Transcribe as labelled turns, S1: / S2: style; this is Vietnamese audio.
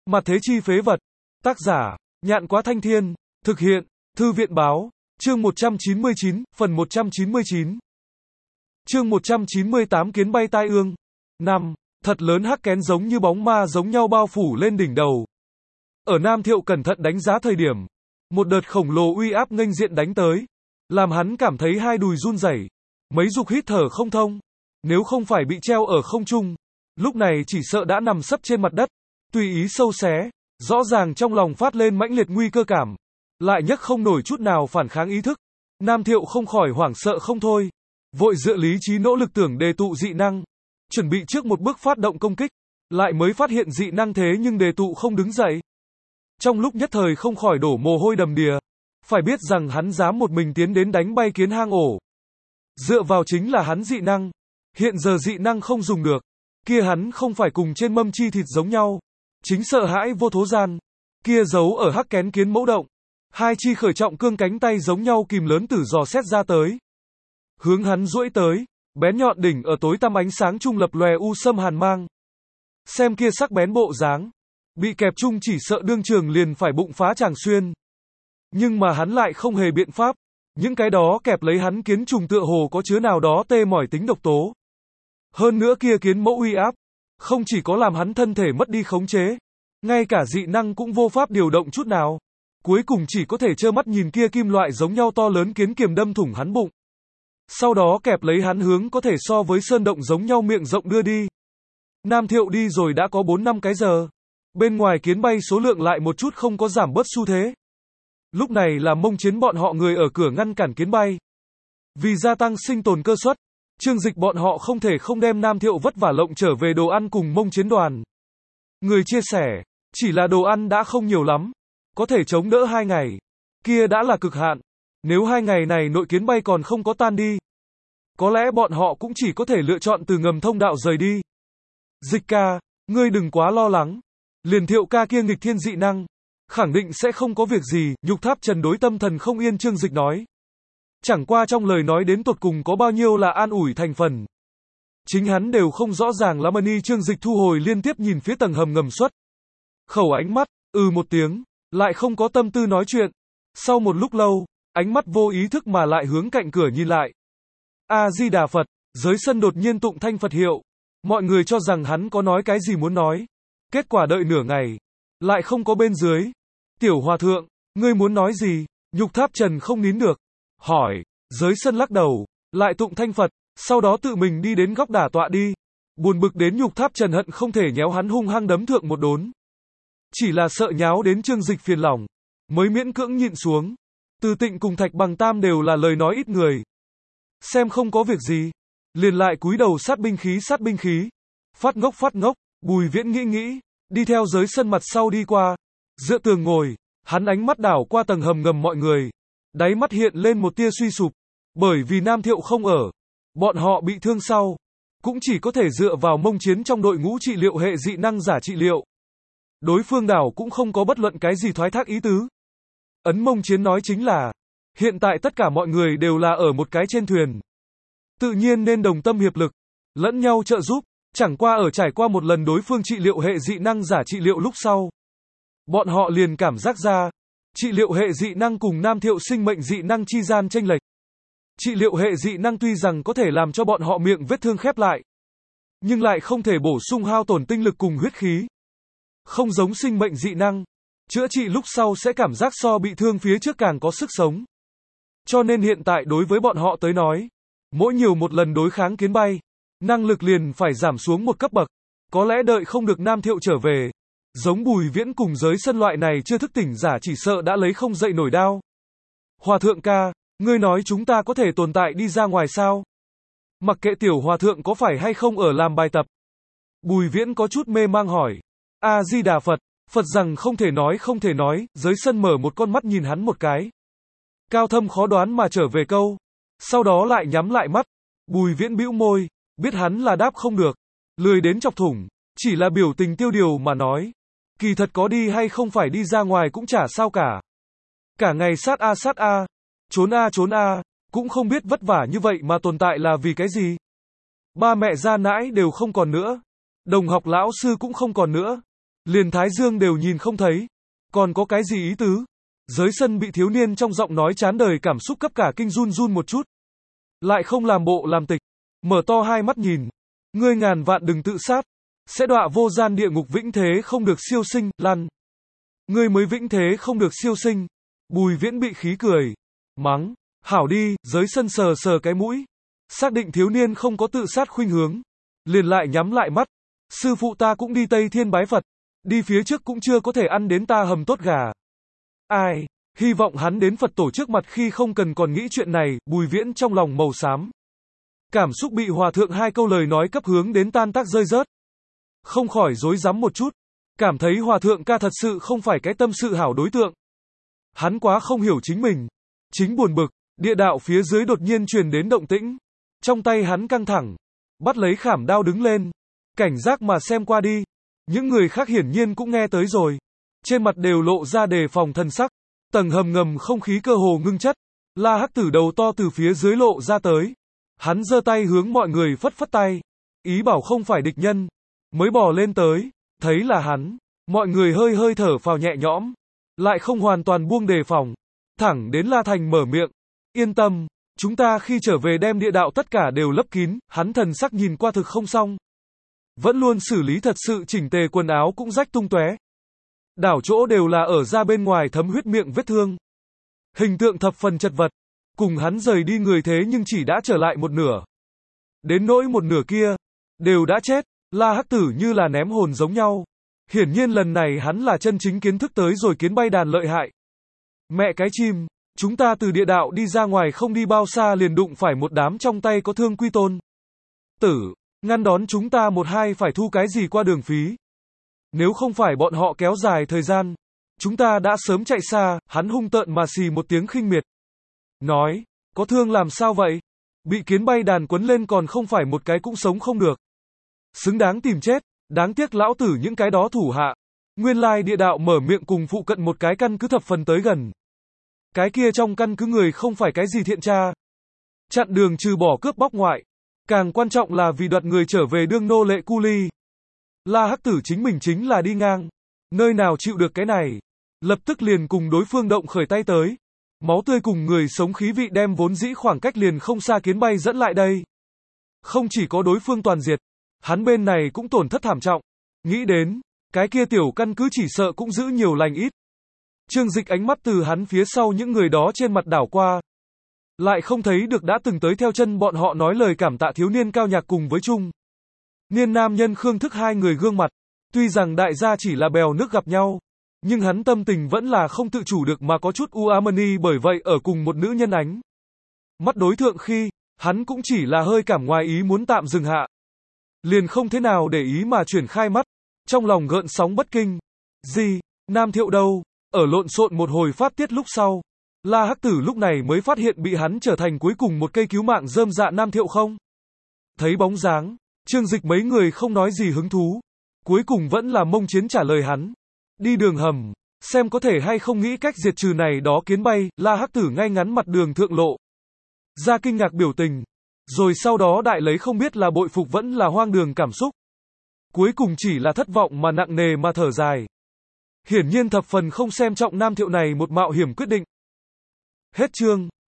S1: Mặt thế chi phế vật. Tác giả, Nhạn Quá Thanh Thiên. Thực hiện, Thư viện Báo. Chương 199, phần 199. Chương 198 Kiến bay tai ương. 5. Thật lớn hắc kén giống như bóng ma giống nhau bao phủ lên đỉnh đầu. Ở Nam Thiệu cẩn thận đánh giá thời điểm, một đợt khổng lồ uy áp nghênh diện đánh tới, làm hắn cảm thấy hai đùi run rẩy, mấy dục hít thở không thông. Nếu không phải bị treo ở không trung, lúc này chỉ sợ đã nằm sấp trên mặt đất, tùy ý sâu xé. Rõ ràng trong lòng phát lên mãnh liệt nguy cơ cảm, lại nhấc không nổi chút nào phản kháng ý thức. Nam Thiệu không khỏi hoảng sợ không thôi, vội dựa lý trí nỗ lực tưởng đề tụ dị năng, chuẩn bị trước một bước phát động công kích, lại mới phát hiện dị năng thế nhưng đề tụ không đứng dậy. Trong lúc nhất thời không khỏi đổ mồ hôi đầm đìa, phải biết rằng hắn dám một mình tiến đến đánh bay kiến hang ổ, dựa vào chính là hắn dị năng. Hiện giờ dị năng không dùng được, kia hắn không phải cùng trên mâm chi thịt giống nhau, chính sợ hãi vô thố gian, kia giấu ở hắc kén kiến mẫu động, hai chi khởi trọng cương cánh tay giống nhau kìm lớn tử dò xét ra tới, hướng hắn duỗi tới, bén nhọn đỉnh ở tối tăm ánh sáng trung lập lòe u sâm hàn mang. Xem kia sắc bén bộ dáng, bị kẹp chung chỉ sợ đương trường liền phải bụng phá tràng xuyên. Nhưng mà hắn lại không hề biện pháp, những cái đó kẹp lấy hắn kiến trùng tựa hồ có chứa nào đó tê mỏi tính độc tố. Hơn nữa kia kiến mẫu uy áp, không chỉ có làm hắn thân thể mất đi khống chế, ngay cả dị năng cũng vô pháp điều động chút nào. Cuối cùng chỉ có thể trơ mắt nhìn kia kim loại giống nhau to lớn kiến kiềm đâm thủng hắn bụng. Sau đó kẹp lấy hắn hướng có thể so với sơn động giống nhau miệng rộng đưa đi. Nam Thiệu đi rồi đã có 4-5 cái giờ. Bên ngoài kiến bay số lượng lại một chút không có giảm bớt xu thế. Lúc này là Mông Chiến bọn họ người ở cửa ngăn cản kiến bay. Vì gia tăng sinh tồn cơ suất, Trương Dịch bọn họ không thể không đem Nam Thiệu vất vả lộng trở về đồ ăn cùng Mông Chiến đoàn. Người chia sẻ, chỉ là đồ ăn đã không nhiều lắm, có thể chống đỡ 2 ngày, kia đã là cực hạn. Nếu 2 ngày này nội kiến bay còn không có tan đi, có lẽ bọn họ cũng chỉ có thể lựa chọn từ ngầm thông đạo rời đi. Dịch ca, ngươi đừng quá lo lắng, liền Thiệu ca kia nghịch thiên dị năng, khẳng định sẽ không có việc gì. Nhục Tháp Trần đối tâm thần không yên Trương Dịch nói. Chẳng qua trong lời nói đến tột cùng có bao nhiêu là an ủi thành phần, chính hắn đều không rõ ràng lắm. Trương Dịch thu hồi liên tiếp nhìn phía tầng hầm ngầm xuất khẩu ánh mắt, một tiếng, lại không có tâm tư nói chuyện. Sau một lúc lâu, ánh mắt vô ý thức mà lại hướng cạnh cửa nhìn lại. A Di Đà Phật, dưới sân đột nhiên tụng thanh Phật hiệu, mọi người cho rằng hắn có nói cái gì muốn nói. Kết quả đợi nửa ngày, lại không có bên dưới. Tiểu Hòa Thượng, ngươi muốn nói gì? Nhục Tháp Trần không nín được, hỏi. Dưới sân lắc đầu, lại tụng thanh Phật, sau đó tự mình đi đến góc đả tọa đi. Buồn bực đến Nhục Tháp Trần hận không thể nhéo hắn hung hăng đấm thượng một đốn. Chỉ là sợ nháo đến Trương Dịch phiền lòng, mới miễn cưỡng nhịn xuống. Từ Tịnh cùng Thạch Bằng Tam đều là lời nói ít người. Xem không có việc gì, liền lại cúi đầu sát binh khí. Phát ngốc, Bùi Viễn nghĩ, đi theo giới sân mặt sau đi qua. Dựa tường ngồi, hắn ánh mắt đảo qua tầng hầm ngầm mọi người. Đáy mắt hiện lên một tia suy sụp, bởi vì Nam Thiệu không ở, bọn họ bị thương sau, cũng chỉ có thể dựa vào Mông Chiến trong đội ngũ trị liệu hệ dị năng giả trị liệu. Đối phương đảo cũng không có bất luận cái gì thoái thác ý tứ. Ấn Mông Chiến nói chính là, hiện tại tất cả mọi người đều là ở một cái trên thuyền, tự nhiên nên đồng tâm hiệp lực, lẫn nhau trợ giúp. Chẳng qua ở trải qua một lần đối phương trị liệu hệ dị năng giả trị liệu lúc sau, bọn họ liền cảm giác ra, trị liệu hệ dị năng cùng Nam Thiệu sinh mệnh dị năng chi gian chênh lệch. Trị liệu hệ dị năng tuy rằng có thể làm cho bọn họ miệng vết thương khép lại, nhưng lại không thể bổ sung hao tổn tinh lực cùng huyết khí. Không giống sinh mệnh dị năng, chữa trị lúc sau sẽ cảm giác so bị thương phía trước càng có sức sống. Cho nên hiện tại đối với bọn họ tới nói, mỗi nhiều một lần đối kháng kiến bay, năng lực liền phải giảm xuống một cấp bậc. Có lẽ đợi không được Nam Thiệu trở về, giống Bùi Viễn cùng giới sân loại này chưa thức tỉnh giả chỉ sợ đã lấy không dậy nổi đao. Hòa Thượng ca, ngươi nói chúng ta có thể tồn tại đi ra ngoài sao? Mặc kệ Tiểu Hòa Thượng có phải hay không ở làm bài tập. Bùi Viễn có chút mê mang hỏi. A Di Đà Phật, Phật rằng không thể nói, giới sân mở một con mắt nhìn hắn một cái. Cao thâm khó đoán mà trở về câu. Sau đó lại nhắm lại mắt. Bùi Viễn bĩu môi, biết hắn là đáp không được, lười đến chọc thủng, chỉ là biểu tình tiêu điều mà nói. Kỳ thật có đi hay không phải đi ra ngoài cũng chả sao cả. Cả ngày sát a, trốn a, cũng không biết vất vả như vậy mà tồn tại là vì cái gì. Ba mẹ gia nãi đều không còn nữa, đồng học lão sư cũng không còn nữa. liền thái dương đều nhìn không thấy. Còn có cái gì ý tứ? Giới sân bị thiếu niên trong giọng nói chán đời cảm xúc cấp cả kinh run run một chút. Lại không làm bộ làm tịch. Mở to hai mắt nhìn. Ngươi ngàn vạn đừng tự sát. Sẽ đọa vô gian địa ngục vĩnh thế không được siêu sinh, lăn. Ngươi mới vĩnh thế không được siêu sinh. Bùi Viễn bị khí cười. Mắng. Hảo đi, giới sân sờ sờ cái mũi. Xác định thiếu niên không có tự sát khuynh hướng. Liền lại nhắm lại mắt. Sư phụ ta cũng đi Tây Thiên bái Phật. Đi phía trước cũng chưa có thể ăn đến ta hầm tốt gà. Ai? Hy vọng hắn đến Phật tổ trước mặt khi không cần còn nghĩ chuyện này, Bùi Viễn trong lòng màu xám. Cảm xúc bị hòa thượng hai câu lời nói cấp hướng đến tan tác rơi rớt. Không khỏi rối rắm một chút. Cảm thấy hòa thượng ca thật sự không phải cái tâm sự hảo đối tượng. Hắn quá không hiểu chính mình. Chính buồn bực, địa đạo phía dưới đột nhiên truyền đến động tĩnh. Trong tay hắn căng thẳng. Bắt lấy khảm đao đứng lên. Cảnh giác mà xem qua đi. Những người khác hiển nhiên cũng nghe tới rồi. Trên mặt đều lộ ra đề phòng thần sắc. Tầng hầm ngầm không khí cơ hồ ngưng chất. La Hắc Tử đầu to từ phía dưới lộ ra tới. Hắn giơ tay hướng mọi người phất phất tay. Ý bảo không phải địch nhân. Mới bò lên tới. Thấy là hắn. Mọi người hơi hơi thở phào nhẹ nhõm. Lại không hoàn toàn buông đề phòng. Thẳng đến La Thành mở miệng. Yên tâm. Chúng ta khi trở về đem địa đạo tất cả đều lấp kín. Hắn thần sắc nhìn qua thực không xong. Vẫn luôn xử lý thật sự chỉnh tề, quần áo cũng rách tung tóe. Đảo chỗ đều là ở ra bên ngoài thấm huyết miệng vết thương. Hình tượng thập phần chật vật. Cùng hắn rời đi người thế nhưng chỉ đã trở lại một nửa. Đến nỗi một nửa kia, đều đã chết. La Hắc Tử như là ném hồn giống nhau. Hiển nhiên lần này hắn là chân chính kiến thức tới rồi kiến bay đàn lợi hại. Mẹ cái chim, chúng ta từ địa đạo đi ra ngoài không đi bao xa liền đụng phải một đám trong tay có thương quy tôn. Tử, ngăn đón chúng ta một hai phải thu cái gì qua đường phí. Nếu không phải bọn họ kéo dài thời gian, chúng ta đã sớm chạy xa. Hắn hung tợn mà xì một tiếng khinh miệt. Nói, có thương làm sao vậy? Bị kiến bay đàn quấn lên còn không phải một cái cũng sống không được. Xứng đáng tìm chết, đáng tiếc lão tử những cái đó thủ hạ. Nguyên lai địa đạo mở miệng cùng phụ cận một cái căn cứ thập phần tới gần. Cái kia trong căn cứ người không phải cái gì thiện tra. Chặn đường trừ bỏ cướp bóc ngoại. Càng quan trọng là vì đoạt người trở về đương nô lệ cu ly. La Hắc Tử chính mình chính là đi ngang. Nơi nào chịu được cái này. Lập tức liền cùng đối phương động khởi tay tới. Máu tươi cùng người sống khí vị đem vốn dĩ khoảng cách liền không xa kiến bay dẫn lại đây. Không chỉ có đối phương toàn diệt. Hắn bên này cũng tổn thất thảm trọng. Nghĩ đến, cái kia tiểu căn cứ chỉ sợ cũng giữ nhiều lành ít. Trương Dịch ánh mắt từ hắn phía sau những người đó trên mặt đảo qua. Lại không thấy được đã từng tới theo chân bọn họ nói lời cảm tạ thiếu niên cao nhạc cùng với Trung niên nam nhân Khương Thức hai người gương mặt. Tuy rằng đại gia chỉ là bèo nước gặp nhau, nhưng hắn tâm tình vẫn là không tự chủ được mà có chút uamani, bởi vậy ở cùng một nữ nhân ánh mắt đối thượng khi, hắn cũng chỉ là hơi cảm ngoài ý muốn tạm dừng hạ. Liền không thế nào để ý mà chuyển khai mắt, trong lòng gợn sóng bất kinh. Gì, Nam Thiệu đâu? Ở lộn xộn một hồi phát tiết lúc sau, La Hắc Tử lúc này mới phát hiện bị hắn trở thành cuối cùng một cây cứu mạng rơm dạ Nam Thiệu không. Thấy bóng dáng, Trương Dịch mấy người không nói gì hứng thú. Cuối cùng vẫn là Mông Chiến trả lời hắn. Đi đường hầm, xem có thể hay không nghĩ cách diệt trừ này đó kiến bay. La Hắc Tử ngay ngắn mặt đường thượng lộ ra kinh ngạc biểu tình. Rồi sau đó đại lấy không biết là bội phục vẫn là hoang đường cảm xúc. Cuối cùng chỉ là thất vọng mà nặng nề mà thở dài. Hiển nhiên thập phần không xem trọng Nam Thiệu này một mạo hiểm quyết định. Hết chương.